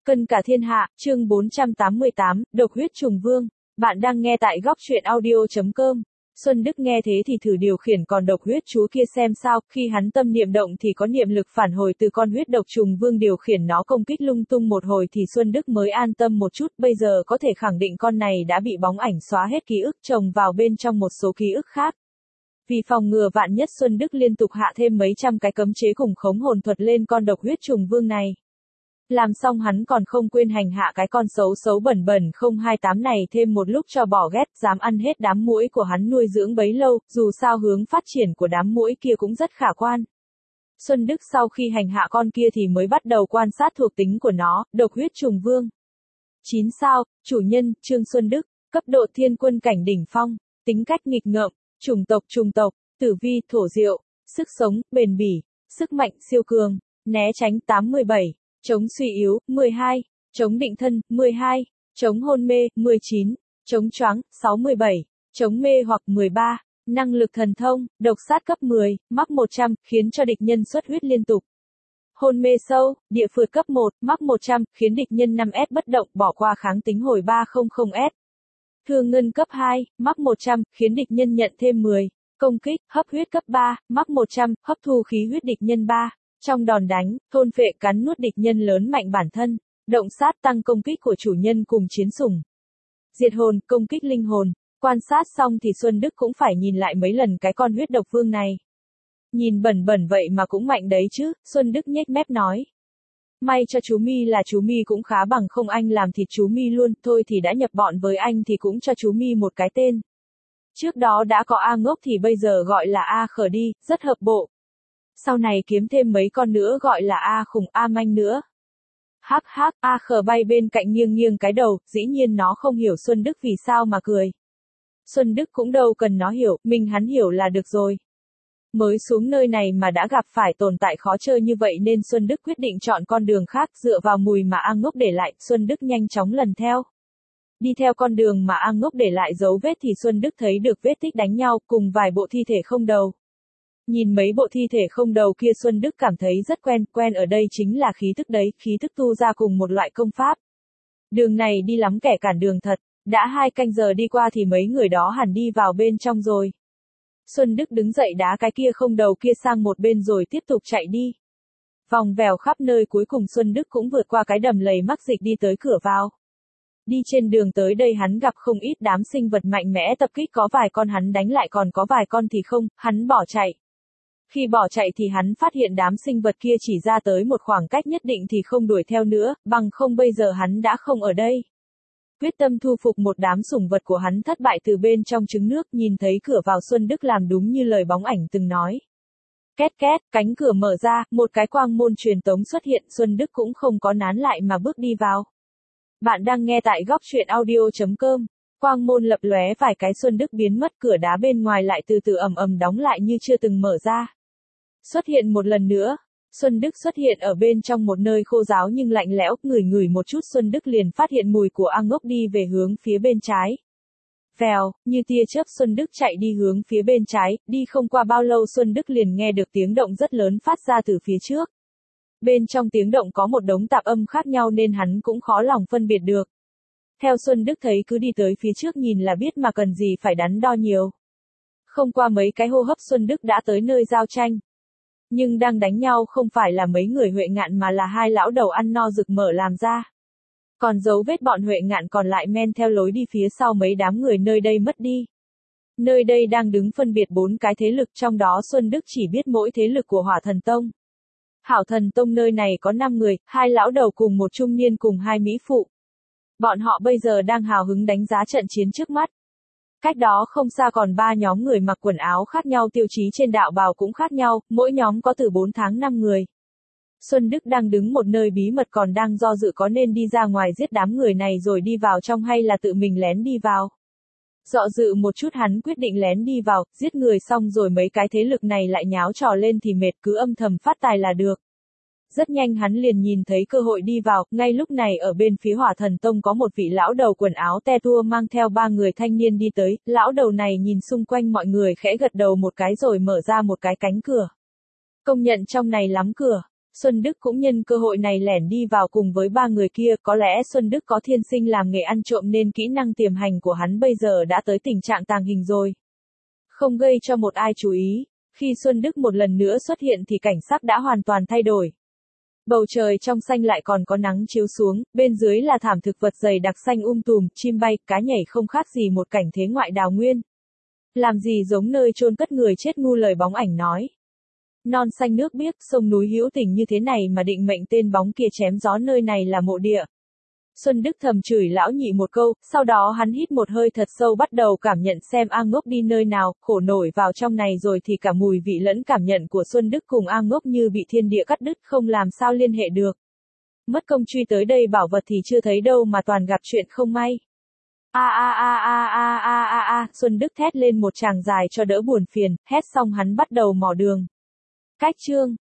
Cân cả thiên hạ, chương 488, độc huyết trùng vương. Bạn đang nghe tại góc truyện audio.com. Xuân Đức nghe thế thì thử điều khiển con độc huyết chúa kia xem sao, khi hắn tâm niệm động thì có niệm lực phản hồi từ con huyết độc trùng vương điều khiển nó công kích lung tung một hồi thì Xuân Đức mới an tâm một chút, bây giờ có thể khẳng định con này đã bị bóng ảnh xóa hết ký ức chồng vào bên trong một số ký ức khác. Vì phòng ngừa vạn nhất Xuân Đức liên tục hạ thêm mấy trăm cái cấm chế cùng khống hồn thuật lên con độc huyết trùng vương này. Làm xong hắn còn không quên hành hạ cái con xấu xấu bẩn bẩn 028 này thêm một lúc cho bỏ ghét, dám ăn hết đám muỗi của hắn nuôi dưỡng bấy lâu, dù sao hướng phát triển của đám muỗi kia cũng rất khả quan. Xuân Đức sau khi hành hạ con kia thì mới bắt đầu quan sát thuộc tính của nó, độc huyết trùng vương. 9 sao, chủ nhân, Trương Xuân Đức, cấp độ thiên quân cảnh đỉnh phong, tính cách nghịch ngợm, trùng tộc, tử vi, thổ diệu, sức sống, bền bỉ, sức mạnh siêu cường, né tránh 87. Chống suy yếu, 12, chống định thân, 12, chống hôn mê, 19, chống choáng, 67, chống mê hoặc 13, năng lực thần thông, độc sát cấp 10, mắc 100, khiến cho địch nhân xuất huyết liên tục. Hôn mê sâu, địa phượt cấp 1, mắc 100, khiến địch nhân 5S bất động, bỏ qua kháng tính hồi 300S. Thương ngân cấp 2, mắc 100, khiến địch nhân nhận thêm 10, công kích, hấp huyết cấp 3, mắc 100, hấp thu khí huyết địch nhân 3. Trong đòn đánh, thôn phệ cắn nuốt địch nhân lớn mạnh bản thân, động sát tăng công kích của chủ nhân cùng chiến sủng. Diệt hồn, công kích linh hồn. Quan sát xong thì Xuân Đức cũng phải nhìn lại mấy lần cái con huyết độc vương này. Nhìn bẩn bẩn vậy mà cũng mạnh đấy chứ, Xuân Đức nhếch mép nói. May cho chú Mi là chú Mi cũng khá bằng không anh làm thịt chú Mi luôn, thôi thì đã nhập bọn với anh thì cũng cho chú Mi một cái tên. Trước đó đã có A Ngốc thì bây giờ gọi là A Khờ đi, rất hợp bộ. Sau này kiếm thêm mấy con nữa gọi là A Khủng, A Manh nữa. Hắc hắc, A Khờ bay bên cạnh nghiêng nghiêng cái đầu, dĩ nhiên nó không hiểu Xuân Đức vì sao mà cười. Xuân Đức cũng đâu cần nó hiểu, mình hắn hiểu là được rồi. Mới xuống nơi này mà đã gặp phải tồn tại khó chơi như vậy nên Xuân Đức quyết định chọn con đường khác, dựa vào mùi mà A Ngốc để lại, Xuân Đức nhanh chóng lần theo. Đi theo con đường mà A Ngốc để lại dấu vết thì Xuân Đức thấy được vết tích đánh nhau cùng vài bộ thi thể không đầu. Nhìn mấy bộ thi thể không đầu kia Xuân Đức cảm thấy rất quen ở đây chính là khí tức đấy, khí tức tu ra cùng một loại công pháp. Đường này đi lắm kẻ cản đường thật, đã 2 canh giờ đi qua thì mấy người đó hẳn đi vào bên trong rồi. Xuân Đức đứng dậy đá cái kia không đầu kia sang một bên rồi tiếp tục chạy đi. Vòng vèo khắp nơi cuối cùng Xuân Đức cũng vượt qua cái đầm lầy mắc dịch đi tới cửa vào. Đi trên đường tới đây hắn gặp không ít đám sinh vật mạnh mẽ tập kích, có vài con hắn đánh lại còn có vài con thì không, hắn bỏ chạy. Khi bỏ chạy thì hắn phát hiện đám sinh vật kia chỉ ra tới một khoảng cách nhất định thì không đuổi theo nữa, bằng không bây giờ hắn đã không ở đây. Quyết tâm thu phục một đám sủng vật của hắn thất bại từ bên trong trứng nước, nhìn thấy cửa vào Xuân Đức làm đúng như lời bóng ảnh từng nói. Két két, cánh cửa mở ra, một cái quang môn truyền tống xuất hiện, Xuân Đức cũng không có nán lại mà bước đi vào. Bạn đang nghe tại góc truyện audio.com. Quang môn lập lóe vài cái Xuân Đức biến mất, cửa đá bên ngoài lại từ từ ầm đóng lại như chưa từng mở ra. Xuất hiện một lần nữa, Xuân Đức xuất hiện ở bên trong một nơi khô ráo nhưng lạnh lẽo, ngửi một chút Xuân Đức liền phát hiện mùi của A Ngốc đi về hướng phía bên trái. Vèo, như tia chớp Xuân Đức chạy đi hướng phía bên trái, đi không qua bao lâu Xuân Đức liền nghe được tiếng động rất lớn phát ra từ phía trước. Bên trong tiếng động có một đống tạp âm khác nhau nên hắn cũng khó lòng phân biệt được. Theo Xuân Đức thấy cứ đi tới phía trước nhìn là biết mà cần gì phải đắn đo nhiều. Không qua mấy cái hô hấp Xuân Đức đã tới nơi giao tranh. Nhưng đang đánh nhau không phải là mấy người Huệ Ngạn mà là 2 lão đầu ăn no rực mở làm ra. Còn dấu vết bọn Huệ Ngạn còn lại men theo lối đi phía sau mấy đám người nơi đây mất đi. Nơi đây đang đứng phân biệt 4 cái thế lực, trong đó Xuân Đức chỉ biết mỗi thế lực của Hỏa Thần Tông. Hảo Thần Tông nơi này có 5 người, 2 lão đầu cùng một trung niên cùng 2 mỹ phụ. Bọn họ bây giờ đang hào hứng đánh giá trận chiến trước mắt. Cách đó không xa còn 3 nhóm người mặc quần áo khác nhau, tiêu chí trên đạo bào cũng khác nhau, mỗi nhóm có từ 4 tháng 5 người. Xuân Đức đang đứng một nơi bí mật còn đang do dự có nên đi ra ngoài giết đám người này rồi đi vào trong hay là tự mình lén đi vào. Dọ dự một chút hắn quyết định lén đi vào, giết người xong rồi mấy cái thế lực này lại nháo trò lên thì mệt, cứ âm thầm phát tài là được. Rất nhanh hắn liền nhìn thấy cơ hội đi vào, ngay lúc này ở bên phía Hỏa Thần Tông có một vị lão đầu quần áo te tua mang theo 3 người thanh niên đi tới, lão đầu này nhìn xung quanh mọi người khẽ gật đầu một cái rồi mở ra một cái cánh cửa. Công nhận trong này lắm cửa. Xuân Đức cũng nhân cơ hội này lẻn đi vào cùng với ba người kia, có lẽ Xuân Đức có thiên sinh làm nghề ăn trộm nên kỹ năng tiềm hành của hắn bây giờ đã tới tình trạng tàng hình rồi. Không gây cho một ai chú ý, khi Xuân Đức một lần nữa xuất hiện thì cảnh sắc đã hoàn toàn thay đổi. Bầu trời trong xanh lại còn có nắng chiếu xuống, bên dưới là thảm thực vật dày đặc xanh tùm, chim bay, cá nhảy không khác gì một cảnh thế ngoại đào nguyên. Làm gì giống nơi chôn cất người chết, ngu lời bóng ảnh nói. Non xanh nước biếc, sông núi hữu tình như thế này mà định mệnh tên bóng kia chém gió nơi này là mộ địa. Xuân Đức thầm chửi lão nhị một câu, sau đó hắn hít một hơi thật sâu bắt đầu cảm nhận xem A Ngốc đi nơi nào, khổ nổi vào trong này rồi thì cả mùi vị lẫn cảm nhận của Xuân Đức cùng A Ngốc như bị thiên địa cắt đứt không làm sao liên hệ được. Mất công truy tới đây bảo vật thì chưa thấy đâu mà toàn gặp chuyện không may. Xuân Đức thét lên một tràng dài cho đỡ buồn phiền, hét xong hắn bắt đầu mò đường. Cách chương